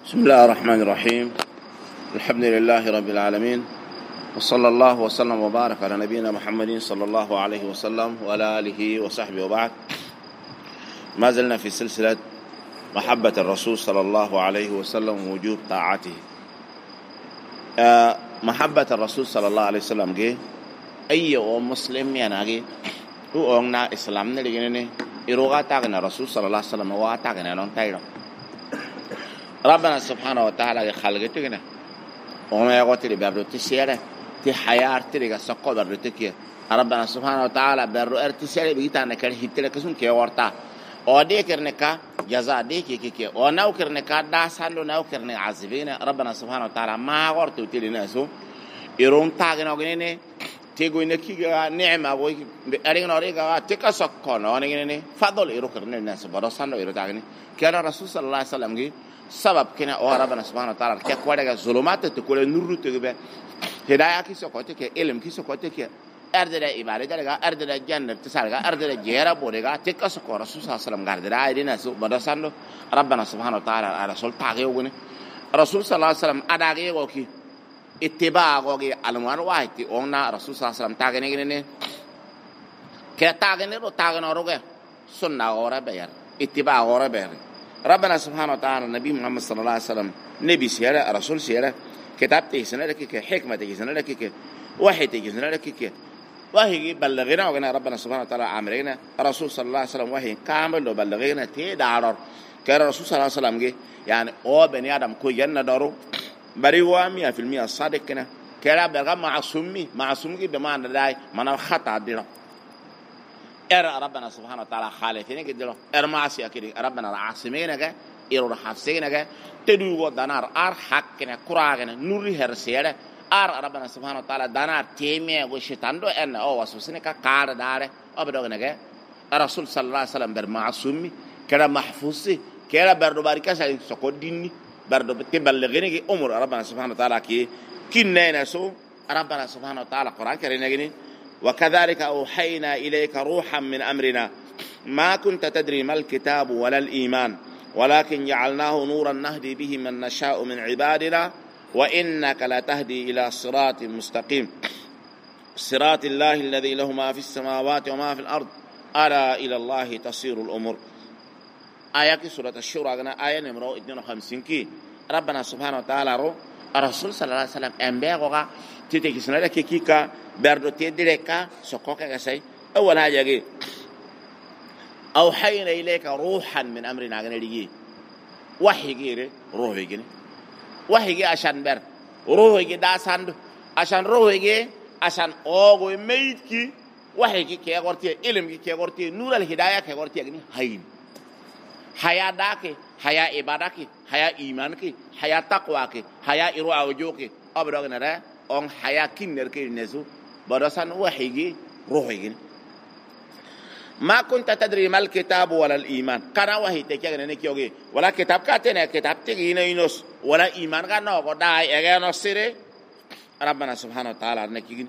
بسم الله الرحمن الرحيم. الحمد لله رب العالمين، وصلى الله وسلم وبارك على نبينا محمد صلى الله عليه وسلم وعلى آله وصحبه وبعد. ما زلنا في سلسلة محبة الرسول صلى الله عليه وسلم ووجوب طاعته. محبة الرسول صلى الله عليه وسلم جي أي مسلم يناجي وأنا إسلام نلقيني إروغا تاغنا الرسول صلى الله عليه وسلم واتاغنا نون تايرو. ربنا سبحانه وتعالى خلقتنا وما يقتل بابلو تسيره تي حياه تريغا سقو بردو تكي. ربنا سبحانه وتعالى برو ارتسيره بيتانا كر هيتله كسون كي ورتا او دي كرنكا جزاء دي كي او ناو كرنكا دا سالو ناو كرن عذبين. ربنا سبحانه وتعالى ما ورتو تليناسو يروم تاغنا غنيني تيغو نكي نعمه وي اريغنا ريغا تكا سقو نو نغنيني فضل يرو كرن الناس برو سانو يرو تاغني كان الرسول صلى الله عليه وسلم سبب كنا او ربنا سبحانه وتعالى كقوله ظلمات تقول نور تغبه هدايه كي سكوتك علم كي سكوتك اردد عباده لغا اردد جنة تسالغا اردد جيرا بودغا تكسكو رسول صلى الله عليه وسلم غارددا ايدينا سو بدساندو ربنا سبحانه وتعالى على رسول تاغيوغني رسول صلى الله عليه وسلم اداغي وكي اتباع غوغي الموان وايتي اوننا رسول صلى الله عليه وسلم تاغنيغني كتاغني رو تاغنو روغه سنة اورا بير اتباع اورا بير. ربنا سبحانه وتعالى النبي محمد صلى الله عليه وسلم نبي سيرة رسول سيرة كتاب تيسنا لك حكمة تيسنا لك وحي تيسنا لك وحي بلغنا وغنا ربنا سبحانه وتعالى عامرنا رسول صلى الله عليه وسلم وحي كامل وبلغنا تدارر كان رسول صلى الله عليه وسلم يعني او بني ادم كو ين دارو بري 100% صادق كنا كلا بلغ معصومي بمعنى داي من خطا دينا ربنا سبحانه وتعالى خالفين كده معصيه كده ربنا العاصمين كده يرو حفسين كده تدو دنار حقنا قراغنا نوري هرسيره ربنا سبحانه وتعالى دنار تيمي وشيطان دو ان او وسوسنه كار دار ابدوغنا كده رسول صلى الله عليه وسلم برمعصومي كده محفوظ كده بردو باركا ساي سكو ديني بردو تبلغني امور ربنا سبحانه وتعالى كي نينسو ربنا سبحانه وتعالى قران كريم وكذلك أوحينا إليك روحا من أمرنا ما كنت تدري ما الكتاب ولا الإيمان ولكن جعلناه نورا نهدي به من نشاء من عبادنا وإنك لتهدي إلى صراط مستقيم صراط الله الذي له ما في السماوات وما في الأرض ألا إلى الله تصير الأمور. آية سورة الشورى آية نمرة 52 كي ربنا سبحانه وتعالى الرسول صلى الله عليه وسلم أنبياء تيجي سنة كيكا بردو تدريكا سقوكا كسي أول حاجة أوحينا إليك روحا من أمرنا غنريجي وحي غير روح غير وحي غير عشان بر روح غير داساند عشان روح غير عشان أوغو ميتكي وحي غير كي أغورتي علم كي أغورتي نور الهداية كي أغورتي غني هين حياة داكي حياة إبادكي حياة إيمانكي حياة تقواكي حياة إروع وجوكي أبدا غنرا أن حياة كنر كي نزو بدرسان وحيجي روحي. ما كنت تدري ما الكتاب ولا الإيمان كنا وحي تكيغن نكيوغي ولا كتاب كاتنا كتاب تيغينا ينوس ولا إيمان كنا وقداي اغيانو سيري ربنا سبحانه وتعالى نكيغن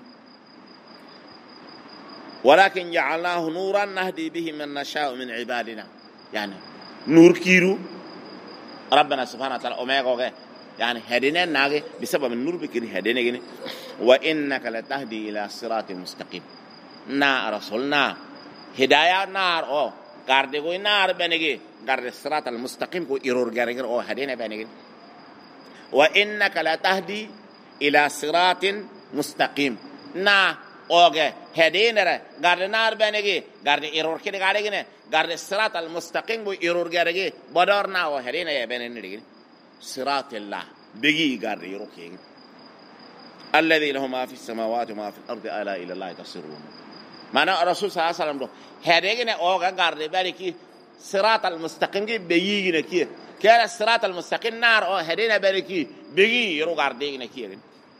ولكن جعلناه نورا نهدي به من نشاء من عبادنا يعني نور كيرو ربنا سبحانه وتعالى أميغوغي يعني هدينا ناغي بسبب النور بكري هدينا جني وإنك لتهدي إلى صراط مستقيم نا رسولنا هداية نار أو كارديغو نار بنيجي كارد الصراط المستقيم كو إيرور غير أو هدينا بنيجي وإنك لتهدي إلى صراط مستقيم نا أوجه هدينا كارد نار بنيجي كارد إيرور كده كارد كارد الصراط المستقيم كو إيرور غير بدرنا أو هدينا يا بنيجي صراط الله بيجي قال يروكين الذي له ما في السماوات وما في الأرض ألا إلى الله تصيرون. معنى الرسول صلى الله عليه وسلم هذينا أوغا قال باركي صراط المستقيم بيجي نكيه كان الصراط المستقيم نار أو هذينا باركي بيجي يرو قال دينا كيه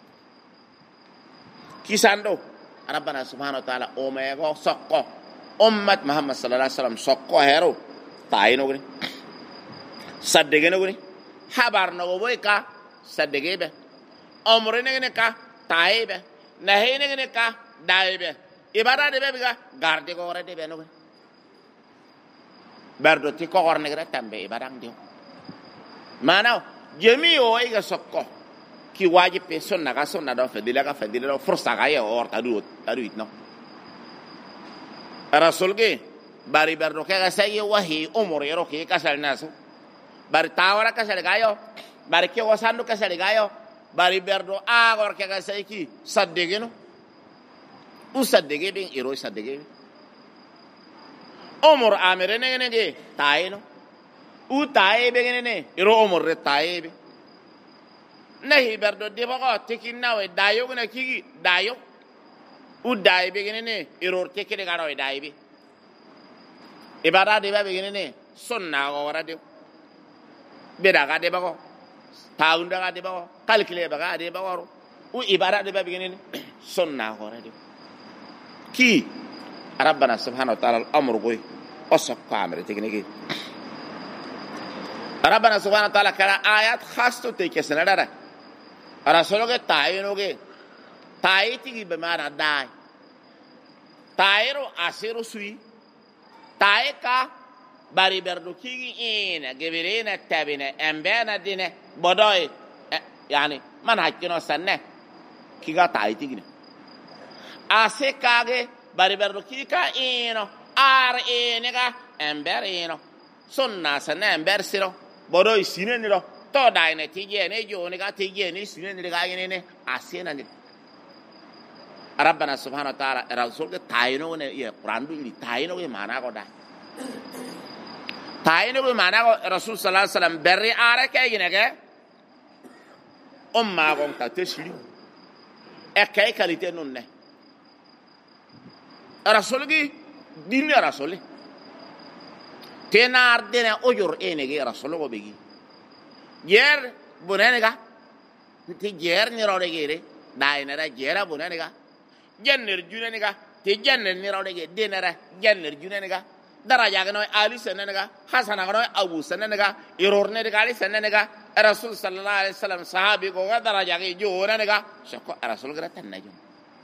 كيساندو ربنا سبحانه وتعالى أميغو سقو أمة محمد صلى الله عليه وسلم سقو هيرو تاينو غني صدقنا غني habar no boy ka sadege be omre ne ka taibe nahe ne ka daibe ibada de be ga garde ko re de be no berdo ti ko gorne gra tambe ibada ndio mana jami'o ai ga sokko ki wajib pe sunna ga sunna do fadila fursa ga ya or tadu itno rasul ge bari berdo ka sai wahi umur yaro ke kasal nasu bari tawara kasal gayo bari ke wasandu kasal gayo bari berdo agor ke sai ki saddegeno usaddege bin iro saddege umur amire ne ge tayino u tayebe ne iro umur re tayebe nahi berdo debago tekinna we dayo gna kigi dayo u dayebe ne iro tekede garo we dayebe ibada de babe ne sunna go wara de beda ga de bago taunda ga de bago kalkile baga de bago u ibada de babe ne sunna go wara de ki rabbana subhanahu wa ta'ala al-amru goy osakko amre tekniki rabbana subhanahu wa ta'ala kala ayat khasto te kesanara rasuluge tayinoge tayiti be mana dai tayro asiru sui tayka bari berdu kigi ina gebirina tabina embena dine bodoy yani man hakkino sanne kiga tayiti gine ase kage bari berdu kika ino ar enega ember ino sunna sanne ember siro bodoy sineni lo to dai ne tije ne joni ga tije ne sineni ga ne asena ni rabbana subhanahu wa ta'ala rasul ke tayino ne ye quran du ni tayino ke mana ko da tayino ke mana ko rasul sallallahu alaihi wasallam berri are ke gine ke umma gon ta teshiri e kay kalite non ne rasul gi dinne rasul tenar dene ojur ene ge rasul go begi yer bunene ga ti yer ni ro de ge dai na da jera bunene ga janner junene ga ti janner ni ro de ge denara janner junene ga daraja ga no ali sanene ga hasana ga no abu sanene ga iror ne ga ali sanene ga rasul sallallahu alaihi wasallam sahabi go ga daraja ga jona ne ga shako rasul ga tan najum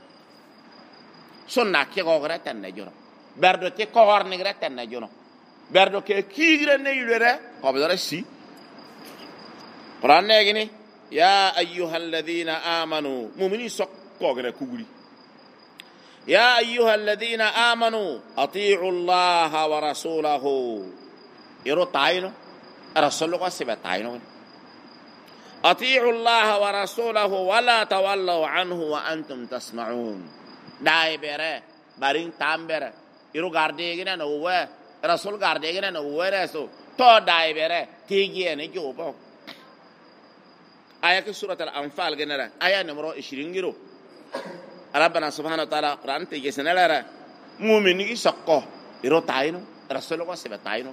sunna ke go ga tan najum berdo te ko hor ne ga tan najum berdo ke kigre ne yulere ko be si quran ne gini ya ayyuhalladhina amanu mu'mini sokko ga kuguri ya ayyuhalladhina amanu ati'u allaha wa rasulahu iro tayino rasul ko se batayino ati'u allaha wa rasulahu wa la tawallaw anhu wa antum tasma'un dai bere barin tambere iro garde gina no we rasul garde gina no we reso to dai bere tigi ne jobo aya ke surat al-anfal gina aya numero 20 giro rabbana subhanahu wa ta'ala quran te gesenala mu'min gi sakko iro tayino rasul ko se batayino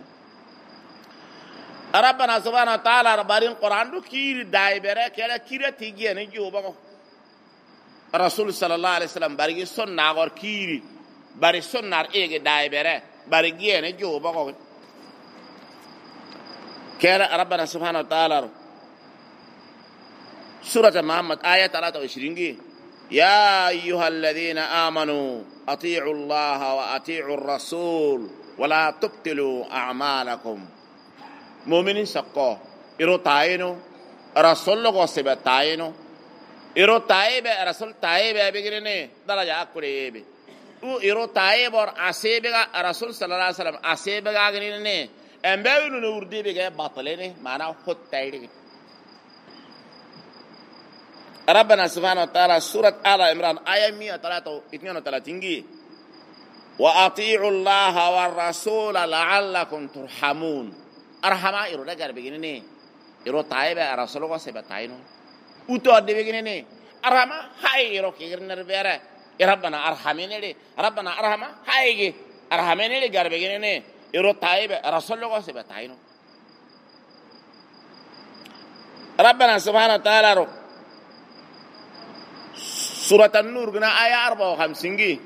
rabbana subhanahu wa ta'ala barin quran du kiri dai bere kala kira tigi ne jobo rasul sallallahu alaihi wasallam bari sunna gor kiri bari sunnar ege dai bere bari giene jobo ko kala rabbana subhanahu wa ta'ala surah muhammad ayat 23 ya ayyuhalladhina amanu ati'u allaha wa ati'u ar-rasul wa la tubtilu a'malakum mu'minin sakko iro tayino rasul go sebe tayino iro tayebe rasul tayebe begirene daraja akurebe u iro tayebor asebe ga rasul sallallahu alaihi wasallam asebe ga gine embewinu no urdibe ga batalene mana hottayde ربنا سبحانه وتعالى سورة آل عمران آية 132 وأطيعوا الله والرسول لعلكم ترحمون أرحمة إرو دقار بجنيني إرو طائبة الرسول وسيبة طائنون أتوى دي بجنيني أرحمة هاي إرو كيغر نربيرة ربنا أرحميني لي ربنا أرحمة هاي أرحميني لي قار بجنيني إرو طائبة الرسول وسيبة طائنون ربنا سبحانه وتعالى سورة النور قلنا آية 54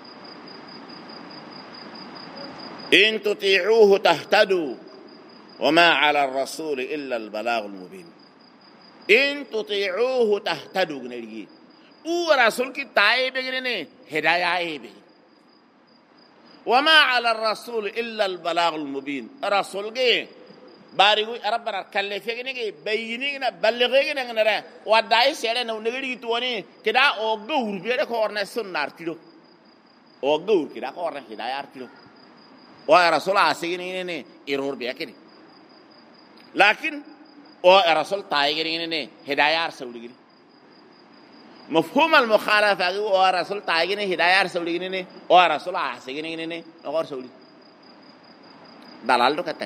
إن تطيعوه تهتدوا وما على الرسول إلا البلاغ المبين إن تطيعوه تهتدوا قلنا لي ورسول كي تايب قلنا هدايا ايبه وما على الرسول إلا البلاغ المبين رسول كي barigu rabbana kallefegni ge bayinina balligina ngara wadai sele no ngiri tuoni kida o gawur be ko orna sunnar tilo o gawur kida ko orna hidayar tilo wa rasul asigini ne irur be akini lakin o rasul taigini ne hidayar sawligini مفهوم المخالفة هو رسول تاجينه هداية رسولينه هو رسول عاصينه نقول رسولي دلالته كتير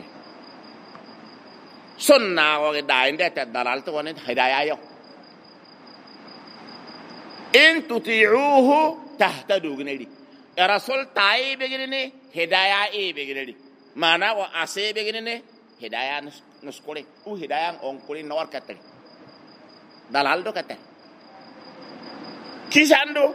سنة وقداين ده دلالته ونه هداية يو إن تطيعوه تهتدوا جندي رسول تاي بيجنني هداية إيه بيجنني مانا وعاصي بيجنني هداية نسكولي وهداية أنكولي نور كتير دلالته كتير كيساندو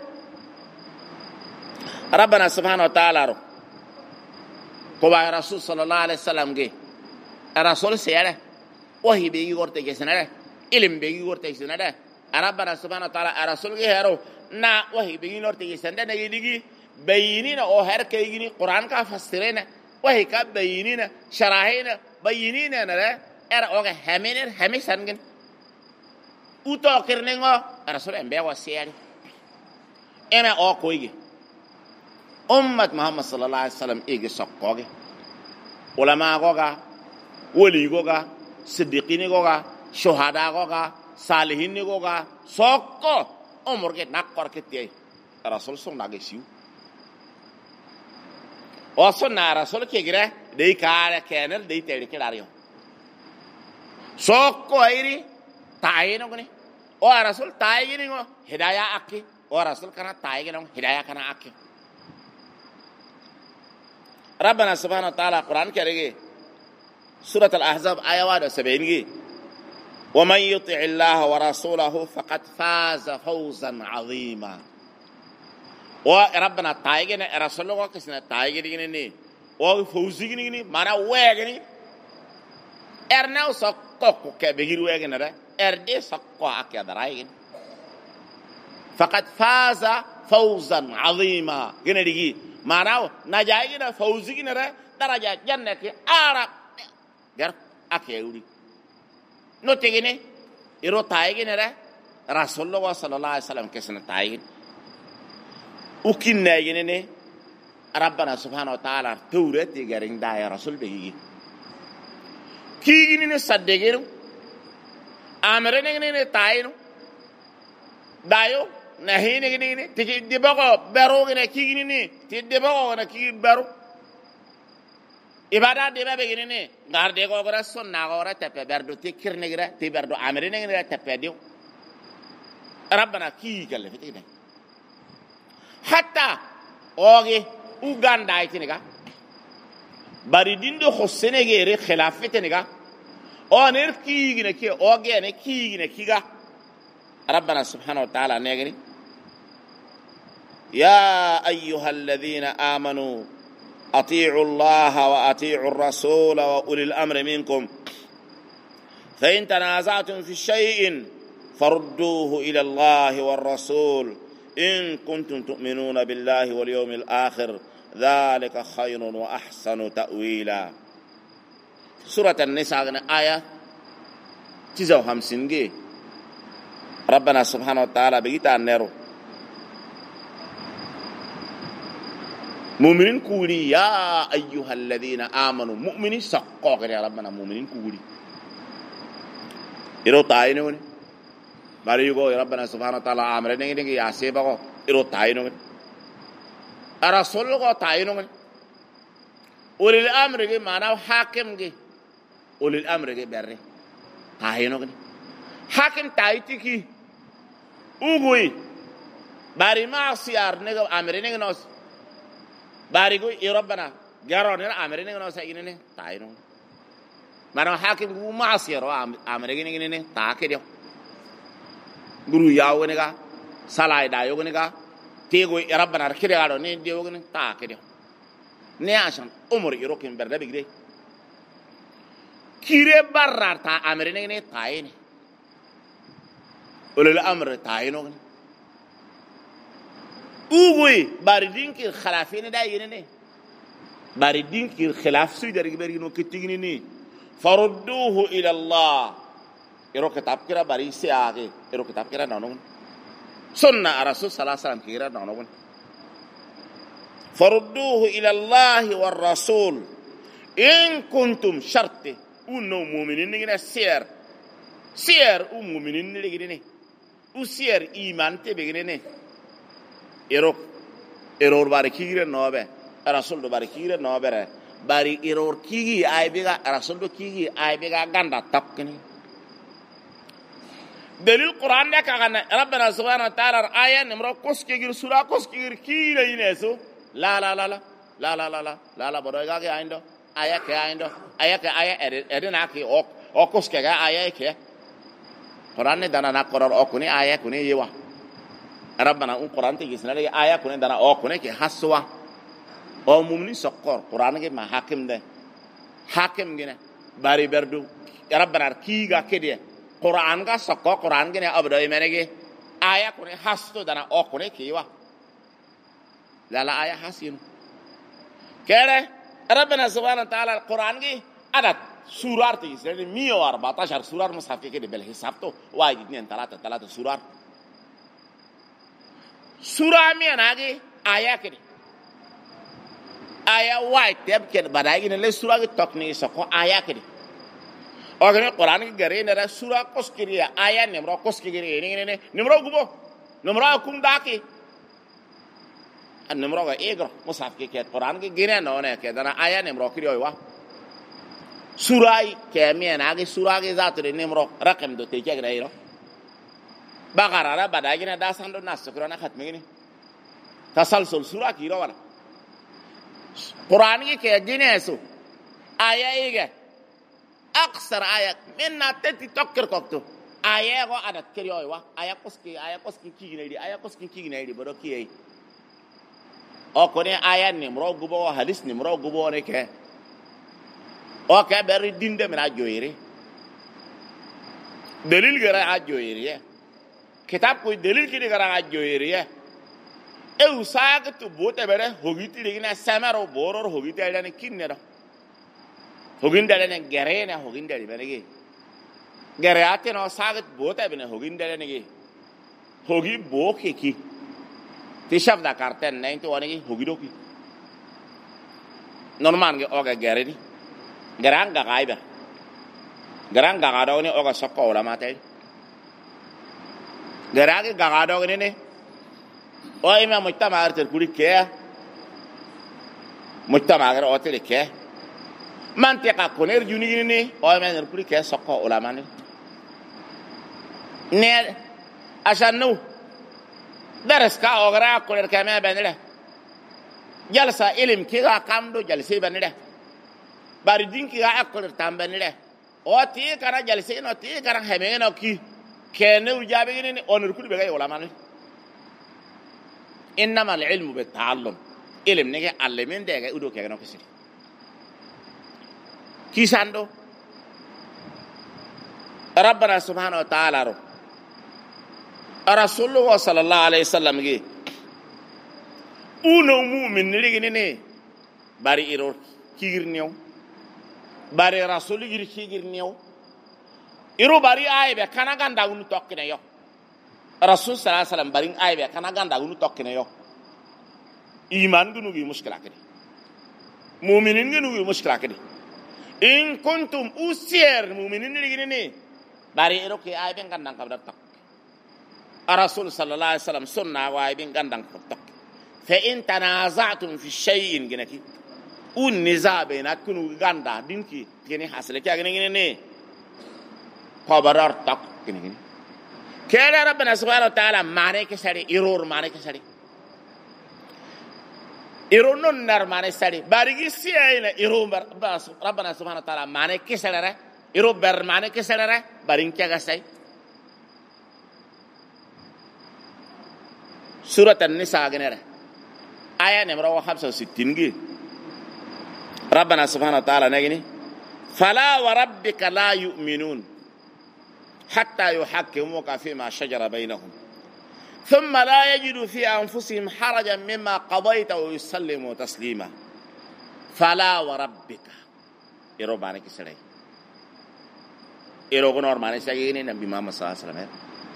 ربنا سبحانه وتعالى كوا رسول صلى الله عليه وسلم جه الرسول سيره وهي بيجي ورته جسنا علم بيجي ورته جسنا ربنا سبحانه وتعالى الرسول جه هرو نا وهي بيجي ورته جسنا نيجي بينينا او هر كيجي قران کا فسرنا وهي کا بينينا شرحنا بينينا نرا او همين سنگن اوتو كرنغو الرسول امبي وسيره انا او كويجي امه محمد صلى الله عليه وسلم ايجي سقوغي علماء غوغا ولي غوغا صديقين غوغا شهداء غوغا صالحين غوغا سوكو عمر کے نقر کتے رسول سن ناگسیو وصلنا رسول كيغرا دي كار كانل دي تيري كلاريو سوكو ايري تاينو غني او رسول تايغينو هدايا اكي او رسول كان تايغينو هدايا كان اكي ربنا سبحانه وتعالى قرآن كريم سورة الأحزاب آية 71 ومن يطع الله ورسوله فقد فاز فوزا عظيما وربنا تايغنا رسوله كسنا تايغني او فوزيغني مانا ويغني ارناو سقوق كبير ويغني اردي سقوق اكدرايغن فقد فاز فوزا عظيما غنيدي ماناو نجاينا فوزينا درجة جنة عرب غير أكيدي نوتيجيني يرو تايجينا رسول الله صلى الله عليه وسلم كسنة تايجين وكنا يجيني ربنا سبحانه وتعالى تورة تيجرين دايا رسول بيجي كيجيني صدقينه أمرنا تاينو دايو نهين غني تجي دبغو برو غني كيغني تي دبغو غنا كي برو ibada de babe gine garde ko gora sonna gora tepe berdo tikir negra ti berdo amere negra tepe dio rabbana ki galle fitide hatta oge uganda itiniga bari dindo khossene gere khilafeteniga oner ki gine ki oge ne ki gine kiga rabbana subhanahu wa ta'ala negri يا أيها الذين آمنوا أطيعوا الله وأطيعوا الرسول وأولي الأمر منكم فإن تنازعتم في شيء فردوه إلى الله والرسول إن كنتم تؤمنون بالله واليوم الآخر ذلك خير وأحسن تأويلا سورة النساء آية 59 ربنا سبحانه وتعالى بيتا النيرو مؤمنين كولي يا أيها الذين آمنوا مؤمنين سقوق يا ربنا مؤمنين كولي إرو تاينون باريغو يا ربنا سبحانه وتعالى أمرنا إنك يا سيبغو إرو تاينون الرسول غو تاينون أولي الأمر جي معناه حاكم جي أولي الأمر جي بري تاينون حاكم تايتكي أوغوي باري ما سيار نيغو أمرنا نوس باريغو يربنا جارون امرين نو ساينين تاينو مانو حاكم ما سيرو امرين ني تاكيدو غرو ياو نيغا سالاي دايو نيغا تيغو يربنا ركيدو ني ديو ني تاكيدو ني عشان عمر يروكين بردا بيغري كيري برار تا امرين ني تايني ولا الامر تاينو اوغوي باردين كي خلافين دا ينني باردين كي خلاف سوي دري بري نو كتيغني ني farudduhu ila Allah iro kitab kira bari siage iro kitab kira nanon sunna rasul sallallahu alaihi wasallam kira nanon farudduhu ila Allah war rasul in kuntum sharti unno mu'minin ngina sier mu'minin ngine usier iman te begine error bari kire nobe rasul do bari kire nobe bari error kigi ay biga rasul do kigi ay biga ganda tapkini dalil qur'an da kaga rabbana subhanahu wa ta'ala aya nimro koskigir sura koskigir kire ineso la bodo ga ga indo aya edina ki o koskega aya ke qur'an dana na qur'an o kuni aya kuni yewa rabbana qur'an te gisna le aya kuni dana o kuni ke haswa o mumni sokor qur'an ge ma hakim de hakim gene bari berdu rabbana ki ga kede qur'an ga sokko qur'an gene abdo menege aya kuni hasto dana o kuni ke yewa la aya hasin kere rabbana subhanahu wa ta'ala qur'an ge adat surar ti sene 114 surar mushaf ke bel hisab to wajib nen talata surar sura mi anage aya ke aya white tab ke badai ne le sura ke tokni so ko aya ke o gane qur'an ke gare ne sura koskiriya aya ne mro koskiri ne nimro gubo nimro kum daki an nimro ga egro mushaf ke qur'an ke gine no ne ke dana aya ne mro kiriyo wa surai kemian agi surage zatu de nimro rakam do te jagra iro bagara ra badagina dasan do nas kurana khatmini tasalsul sura ki ro wala qur'an ke ginesu aya ige aksar aya minna tati tokkir kokto aya go adat kiriyo wa aya koski kigine di bodo ki o kone aya nimro gubo hadis nimro gubo ne ke o ka bari dinde mena joyire dalil gara ajoyire kitab ko dalil kini gara ajoyire e usagtu bote bere hogiti digina samaro boror hogiti alane kinnero hogindale gerena hogindale benege gereate no sagat bote bene hogindale nege hogi boke ki tishaf da karten nai to wanegi hogidoki normal ge oga gereni garanga gaiba garanga gado ni oga sokko wala mate garage gado ni o ima mujtama arter kuli ke mujtama gar otel ke mantiqa koner juni ni o ima ner kuli ke sokko wala mane ne ashanu daras ka ogara koner ke me benele jalsa ilim ki ga kamdo jalse benele bari dinki ga akol tambanile o ti kana jalse no ti kana hemeno ki kene ujabe ni onur kul be ga wala man innama al-ilmu bit-ta'allum ilm ne allemin de ga udo ke no kisiri kisando rabbana subhanahu wa ta'ala ro rasulullah sallallahu alaihi wasallam ge uno mu'min ni bari iro kirniyo bari rasul gir new iro bari aybe kana ganda unu tokkine yo rasul sallallahu alaihi wasallam bari aybe kana ganda unu tokkine yo iman gunu gi mushkila kadi mu'minin gunu gi mushkila kadi in kuntum usier mu'minin ni bari iro ke aybe ganda kabda tok rasul sallallahu alaihi wasallam sunna wa aybe ganda tok fa in tanaza'tum fi shay'in ginaki un niza bainakum ganda dinki kene hasle kya gene ne khabarar tak gene kera rabbana subhanahu wa ta'ala mane ke sari iror mane ke sari iror non nar mane sari barigi siayna iror rabbana subhanahu wa ta'ala mane ke sari iror ber mane ke sari barin kya gasai surat an-nisa gene aya numero 65 gi ربنا سبحانه وتعالى نجني فلا وربك لا يؤمنون حتى يحكموك فيما شجر بينهم ثم لا يجدوا في أنفسهم حرجا مما قضيت ويسلموا تسليما فلا وربك يروبانك سلي إيرو نورمال سيجيني نبي محمد صلى الله عليه وسلم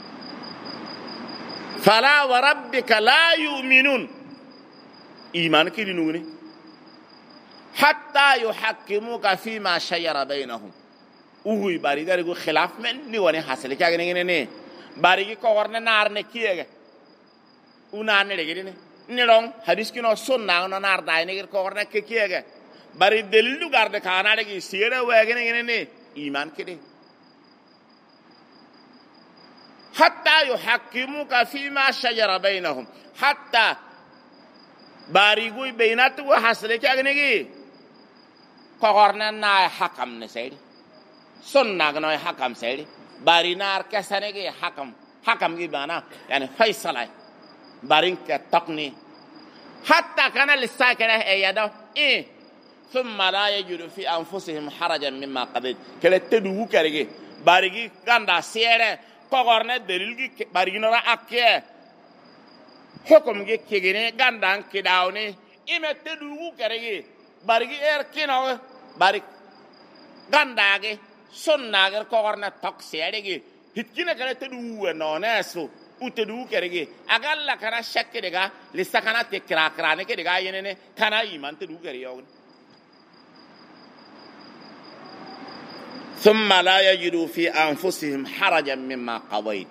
فلا وربك لا يؤمنون إيمان كي نوني حتى يحكموك فيما شجر بينهم وهي باري داري خلاف من نيواني حاصل كي أغني ني باري كي كورنا نار نكيه ونار نلقيني نيرون حديث كنا سنة نار داي نيجي كورنا كيه باري دليل غارد كانا لقي سيرة وأغني ني إيمان كده حتى يحكموك فيما شجر بينهم حتى باريغوي بينات وحصلك أغنيجي كورنا نا حكم نسيري سنة غنوي حكم سيري باري نار كسنيجي حكم جيبانا يعني فيصلة بارين كتقني حتى كان للساكنة أيده ثم لا يجد في أنفسهم حرجا مما قضيت كلا تدوه كريجي باريغي غندا سيرة كورنا دليل باريغي نرا أكيه حكم كيجيني غندان كداوني إما تدوه كريجي باريغي كينو باريغ غنداغي سناغر كورنا تقسيريجي هتكينا كلا تدوه نونسو وتدوه كريجي أقل كنا شك كريجا لسه كنا تكراكراني كريجا ينني كنا إيمان تدوه كريجا ثم لا يجدوا في أنفسهم حرجا مما قضيت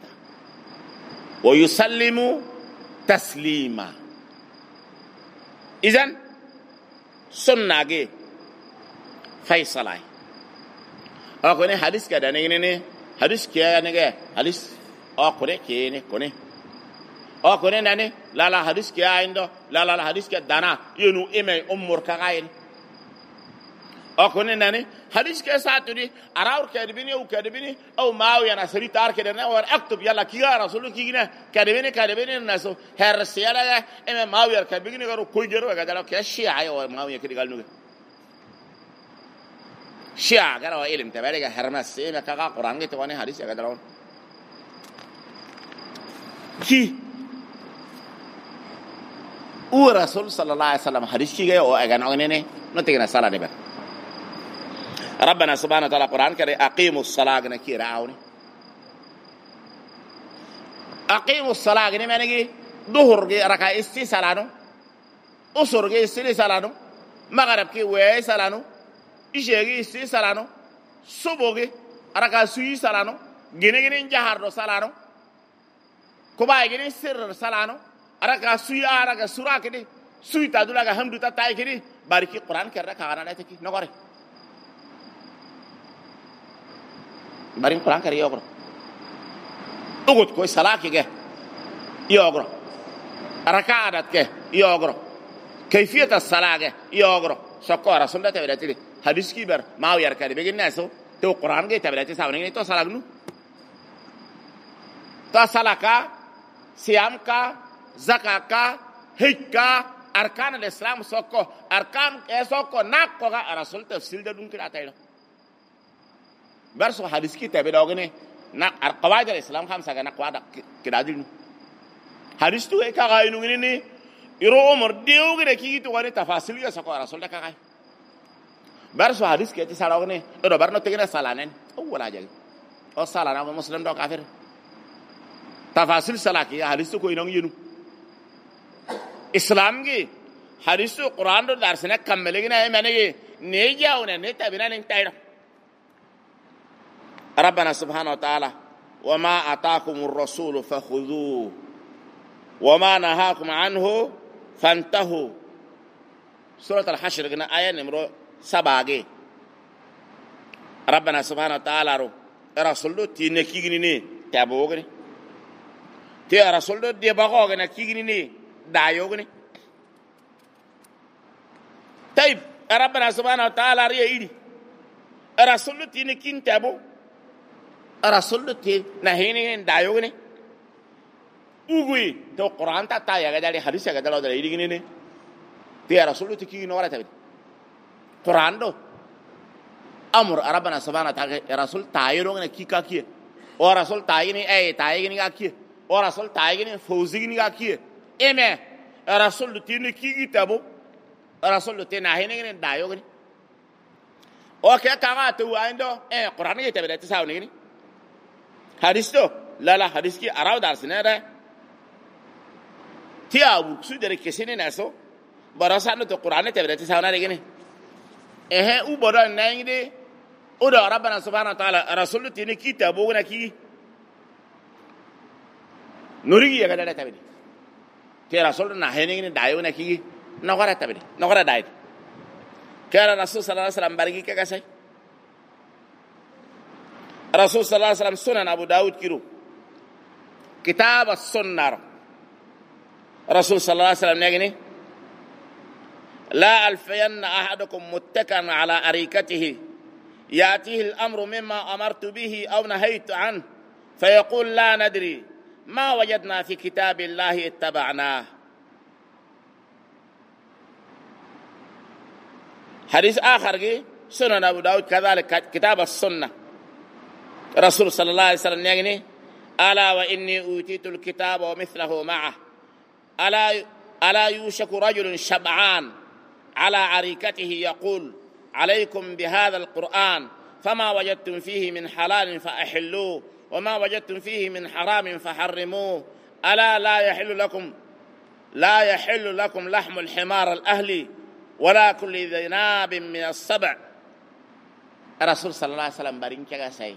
ويسلموا تسليما إذن سنة فيصلاي أكوني حديث كذا نيجي حديث كذا نيجي حديث أكوني كيني كوني أكوني ناني لا حديث كذا عنده لا حديث كذا دانا ينو إمي أمور كعين أكوني ناني حديث كذا ساتوري أراور كذبيني أو كذبيني أو ماوي أنا سري تار كذا اور أكتب يلا كيا رسول كيجنا كذبيني الناس هرسيالا إمي ماوي كذبيني كارو كوي جرو كذا كشيء عيو ماوي كذي قال نوجه شيعة كانوا علم تبارك هرمس إيه مكاكا قرآن كي تواني حديث يا كدرون كي ورسول صلى الله عليه وسلم حديث كي أو أجان أغنيني نتيجة صلاة نبى ربنا سبحانه وتعالى قرآن كري أقيموا الصلاة نكير عوني أقيموا الصلاة ني مني ظهر كي ركع استي صلاة أسر كي استي صلاة مغرب كي وعي صلاة إشيء إستي سلانو سبوغي أراك سوي سلانو جنين جهارو سلانو كوباي جنين سر سلانو أراك سوي أراك سورا كده سوي تادولا كهم دوتا تاي كده باركي قرآن كرنا كهانا لا تكي نقاري بارين قرآن كريه يقرأ أقول كوي سلا كيه يقرأ أراك عادات كيه يقرأ كيفية الصلاة كيه يقرأ سكوا رسول الله تبارك حديث كبر ما وير كده بيجي الناس تو القرآن كي تبرئة سامعني تو سلاغنو تو سلاكا سيام كا زكاة كا هج كا أركان الإسلام سوكو أركان سوكو ناكو كا رسول تفسير ده دون كده تايلو برسو حديث كي تبرئة أغني ناك قواعد الإسلام خمسة كنا قواعد كده دينو حديث تو إيه كاغاينو غني يرو عمر ديو كده كي تو غني تفاصيل يا سوكو رسول ده كاغاي برسو حديث كي تسالوني إذا برنو تيجي سالانين أول حاجة أو سالنا مسلم ده كافر تفاصيل سلاكي حديث تو كوي نعينو إسلام كي حديث تو قرآن ده درسنا كملنا مني نيجا وننتا بنا ننتاير ربنا سبحانه وتعالى وما أتاكم الرسول فخذوه وما نهاكم عنه فانتهوا سورة الحشر قلنا آية نمرو سباقي ربنا سبحانه وتعالى رو رسول تي نكيغني تابوغني تي رسول دي باغوغنا كيغني دايوغني طيب ربنا سبحانه وتعالى ري ايدي رسول تي نكين تابو رسول تي نهيني دايوغني اوغوي تو قران تا يا غدالي حديث يا غدالو داي ديغني تي رسول تي كيغني ورا تابي قرآن دو أمر ربنا سبحانه وتعالى رسول تايرون كيكا كيه او رسول تايني اي تايني كيه او رسول تايني فوزيني كيه ايمه رسول تيني كيغي تابو رسول تينا هيني دايوغني o ke ka to aindo qur'an ge tabe ta sawni ni hadis to la hadis ki araw dar sinara ti abu su dere kesene naso barasano to qur'an tabe ta sawna ni u bodo nangde o da rabbana subhanahu wa ta'ala rasul tini kitabu na ki nurigi ya kada tabe te rasul na hene ni dayo na ki na gara tabe na gara dai kala rasul sallallahu alaihi wasallam barigi ka sai rasul sallallahu alaihi wasallam sunan abu daud kiro kitab as-sunnah rasul sallallahu alaihi wasallam negini لا ألفين أحدكم متكئا على أريكته يأتيه الأمر مما أمرت به أو نهيت عنه فيقول لا ندري ما وجدنا في كتاب الله اتبعناه. حديث آخر سنن أبو داود كذلك كتاب السنة رسول صلى الله عليه وسلم يقول ألا وإني أوتيت الكتاب ومثله معه ألا يوشك رجل شبعان على عريكته يقول عليكم بهذا القرآن فما وجدتم فيه من حلال فأحلوه وما وجدتم فيه من حرام فحرموه ألا لا يحل لكم لحم الحمار الأهلي ولا كل ذي ناب من السبع. رسول صلى الله عليه وسلم بارين كذا ساي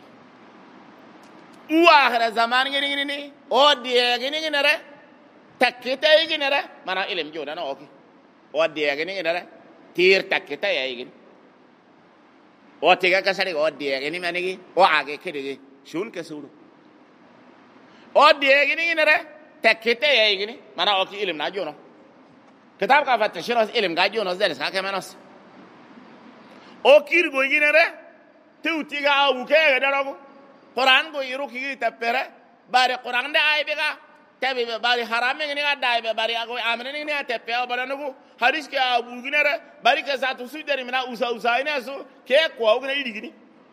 وآخر زمان gini oh dia gini re takita gini re mana ilm joda na oke o dia gini re tir takita ya gini o tiga kasari o dia gini mane gi o age kede shun ke suru o dia gini re takita ya gini mana oke ilm na jono kitab ka fatta shiras ilm ga jono zales ka kamanos o kir go gini re tiga awu ke ga darago Quran go yiru ki tapere bare Quran da ay bega tabi bari haram ngini ada ay bari ago amene ngini tepe o baranugo hadis ke abu ginere bari ka sa tu sudari mina usa ina so ke ko ogna yidi gini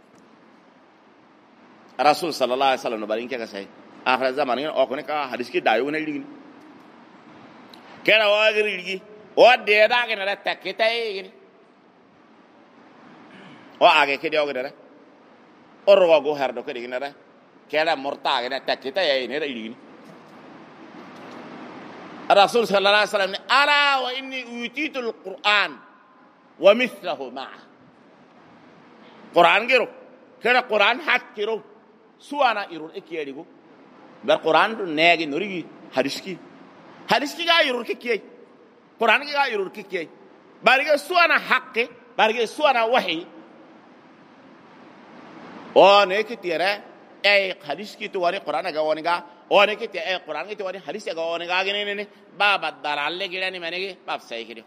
rasul sallallahu alaihi wasallam bari ke ka sai akhir zaman ngini o ko ne ka hadis ke dayo na yidi gini kera wa giri yidi o de da ngene ra takita yidi o age ke de ogna ra orwa go hardo ke digina ra kera morta gena takita ya ine ra digini rasul sallallahu alaihi wasallam ala wa inni utitu alquran wa mithluhu ma'a quran gero kera quran hakkiro suwana irur ekiyadigo bar quran do negi norigi hadiski ga irur kiyai quran ga irur kiyai barige suwana hakke barige suwana wahi o ne ki tira ay hadis ki to wari qur'an ga woni ga o ne ki tira ay qur'an ki to wari hadis ga woni ga ne baba daralle gidani manegi bab sai kido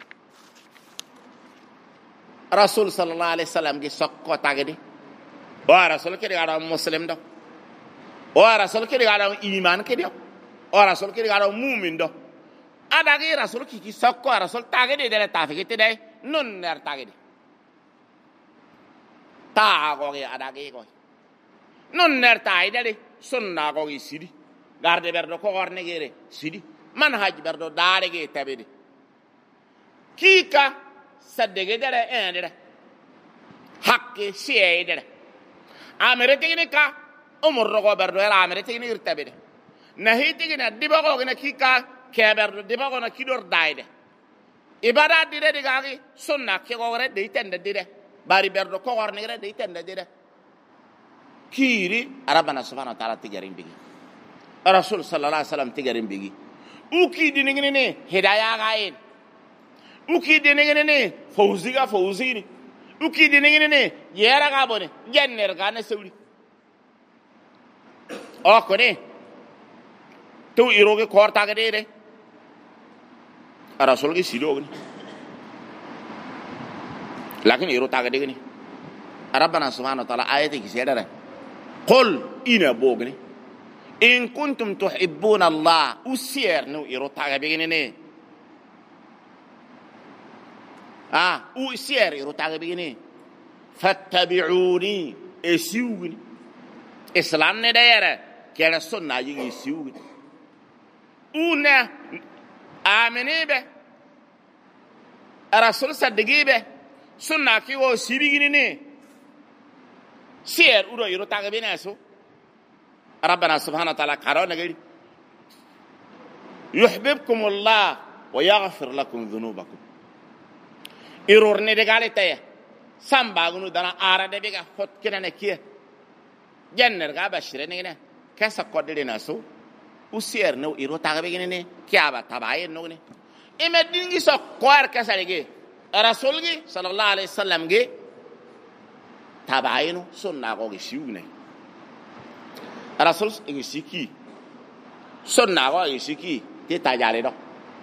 rasul sallallahu alaihi wasallam gi sokko tagedi o rasul ki ga muslim do o rasul ki ga iman ki do o rasul ki ga mu'min do adagi rasul ki sokko rasul tagedi de tafiki de non ner tagedi ta go ge adage go non ner tai dali sunna go gi sidi garde berdo ko gorne gere sidi manhaj berdo daare ge tabede kika sadege dere endere hakke siye dere amere tegene ka umur go berdo era amere tegene irtabede nahi tegene diba go gena kika ke berdo diba go na kidor daide ibada dire digagi sunna ke go re de tende dire bari berdo ko warne gere de tende dire kiri arabana subhanahu wa ta'ala tigarin bigi rasul sallallahu alaihi wasallam tigarin bigi uki diningene ne hidayah gain uki diningene ne fawzini uki diningene ne yera ga bone jenner ga na sewri o ko ne to iroge korta ga de rasul gi sido لكن يرو تاغدغني ربنا سبحانه وتعالى آياتك سيدره قل إنا بوغني إن كنتم تحبون الله أسير نو يرو تاغبغني أسير يرو تاغبغني فاتبعوني اسيوغني إسلام ندايرة كان سنة يجي اسيوغني أنا آمني به رسول صدقي به sunna ki wo sibigini ne sier uro iro taga bina so rabbana subhanahu wa ta'ala karo nagari yuhibbukum allah wa yaghfir lakum dhunubakum irorne de galete samba gunu dana ara de biga hot kinane kiye jenner ga bashire ne kasa kodde na so usier no iro taga bigini ne kiaba tabaye no ne ime dingi so koar kasa lege rasulgi sallallahu alaihi wasallam ge tabayinu sunna ko ge siune rasul ge siki sunna ko ge siki te tajale do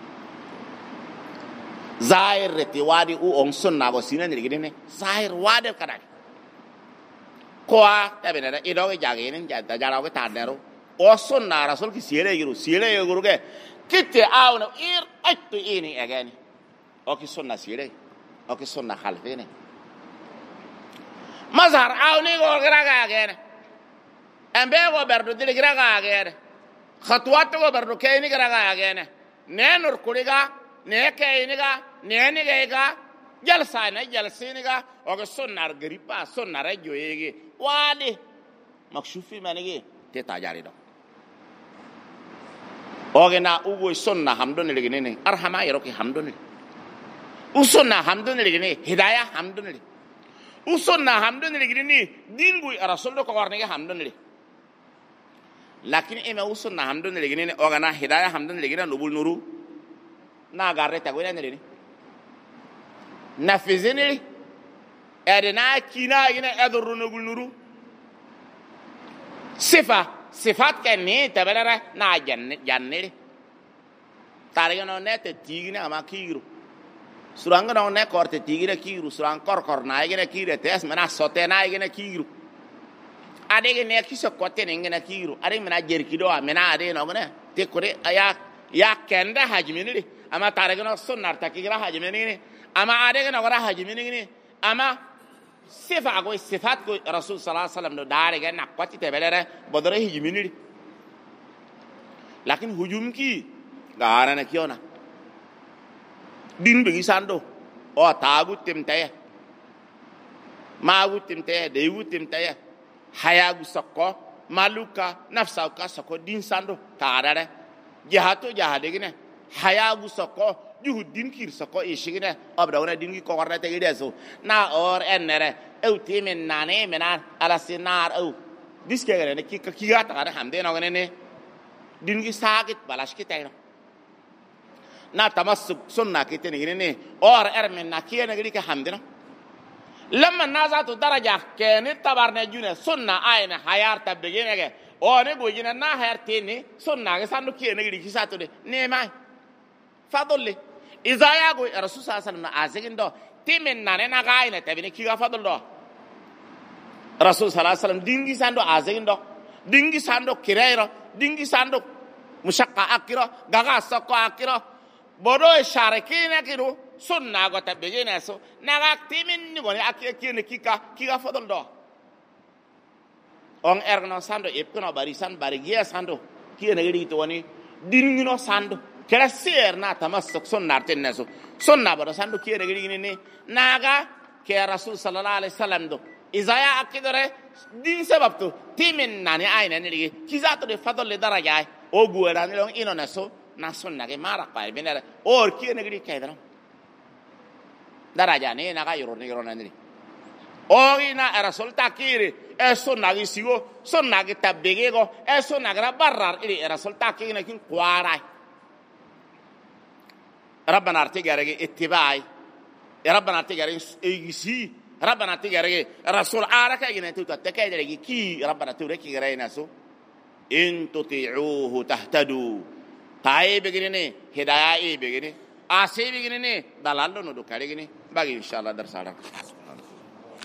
zair reti wadi u on sunna ko sinan ge ne zair wadi kada ko a tabe ne ido ge jage ne ja jara ko tadero o sunna rasul ki siele yuru ge kitte awno ir attu ini agani o ki sunna siele o ki sunna khalfene mazhar awni go graga agene ambe go berdo dile graga agene khatwat go berdo kayni graga agene nenur kuliga ne kayniga ne nigega jalsa na jalsiniga o ki sunna gripa sunna rajo yege wadi makshufi manege te tajari do ogena ugo sunna hamdun ligini arhama iroki hamdun usunna hamdun ligini hidayah hamdun usunna hamdun ligini dingu rasul ko warne hamdun li lakin ema usunna hamdun ligini ogena hidayah hamdun ligini nubul nuru na garre tagwena ni nafizini edena kina ina edru nubul nuru sifat kenni tabalara na janne tariga no net tigina ama kiru suranga no ne korte tigira kiru surang kor na igena kire tes mena sote na igena kiru adege ne kiso kote ne igena kiru ade mena jerkido mena ade no ne te kore ya kenda hajmini ama tariga no sunnar takigira hajmini ama adege no gara hajmini ama sifa ko sifat ko rasul sallallahu alaihi wasallam do dare ga nakwati te belere bodore hijminiri lakin hujum ki gara na kiona din be gisando o tagu timtaye magu timtaye dewu timtaye hayagu sakko maluka nafsa ka sakko din sando tarare jahato jahade gine hayagu sakko juhudin kir sako ishigine abdawna dingi ko warna te gideso na or enere ew timen nane menan ala sinar ew diske gere ne ki ga ta hamde no ne dingi sagit balash ki tayno na tamassuk sunna ki te ne or men na ki ne gidi ka hamde no lamma nazatu daraja ke ne tabarne june sunna ayna hayar tabbe ge o ne go jina na hayar tini sunna ga sandu ki ne gidi ki satude ne mai fadolle izaya go rasul sallallahu alaihi wasallam azegin do timen nane na gaina tabini kiga fadol do rasul sallallahu alaihi wasallam dingi sando azegin do dingi sando kireiro dingi sando mushaqqa akiro gaga sakko akiro bodo sharekina kiro sunna go tabegena so naga timen ni go akine kiga fadol do on erno sando epkono barisan barigia sando kiene gidi to woni dingi no sando kera ser na tamassuk sunnar tenneso sunna baro sandu kiere gidi ni naga ke rasul sallallahu alaihi wasallam do izaya akidore din sababtu timin nani ayna ni kizato de fadol le daraja o guera ni long ino naso na sunna ke mara pa benere or kiene gidi kaydara daraja ne naga yoro ni o ina rasul takiri e sunna gi sigo sunna gi tabbegego e sunna gra barrar iri rasul takiri ne kin kwarai ربنا ارتجاري اتباعي ربنا ارتجاري ايسي ربنا ارتجاري رسول عارك اين تتكاي كي ربنا توريكي غريناسو ان تطيعوه تهتدوا تاي بغيني هدايه بغيني اسي بغيني دلالو ندو كاريغني باقي ان شاء الله درس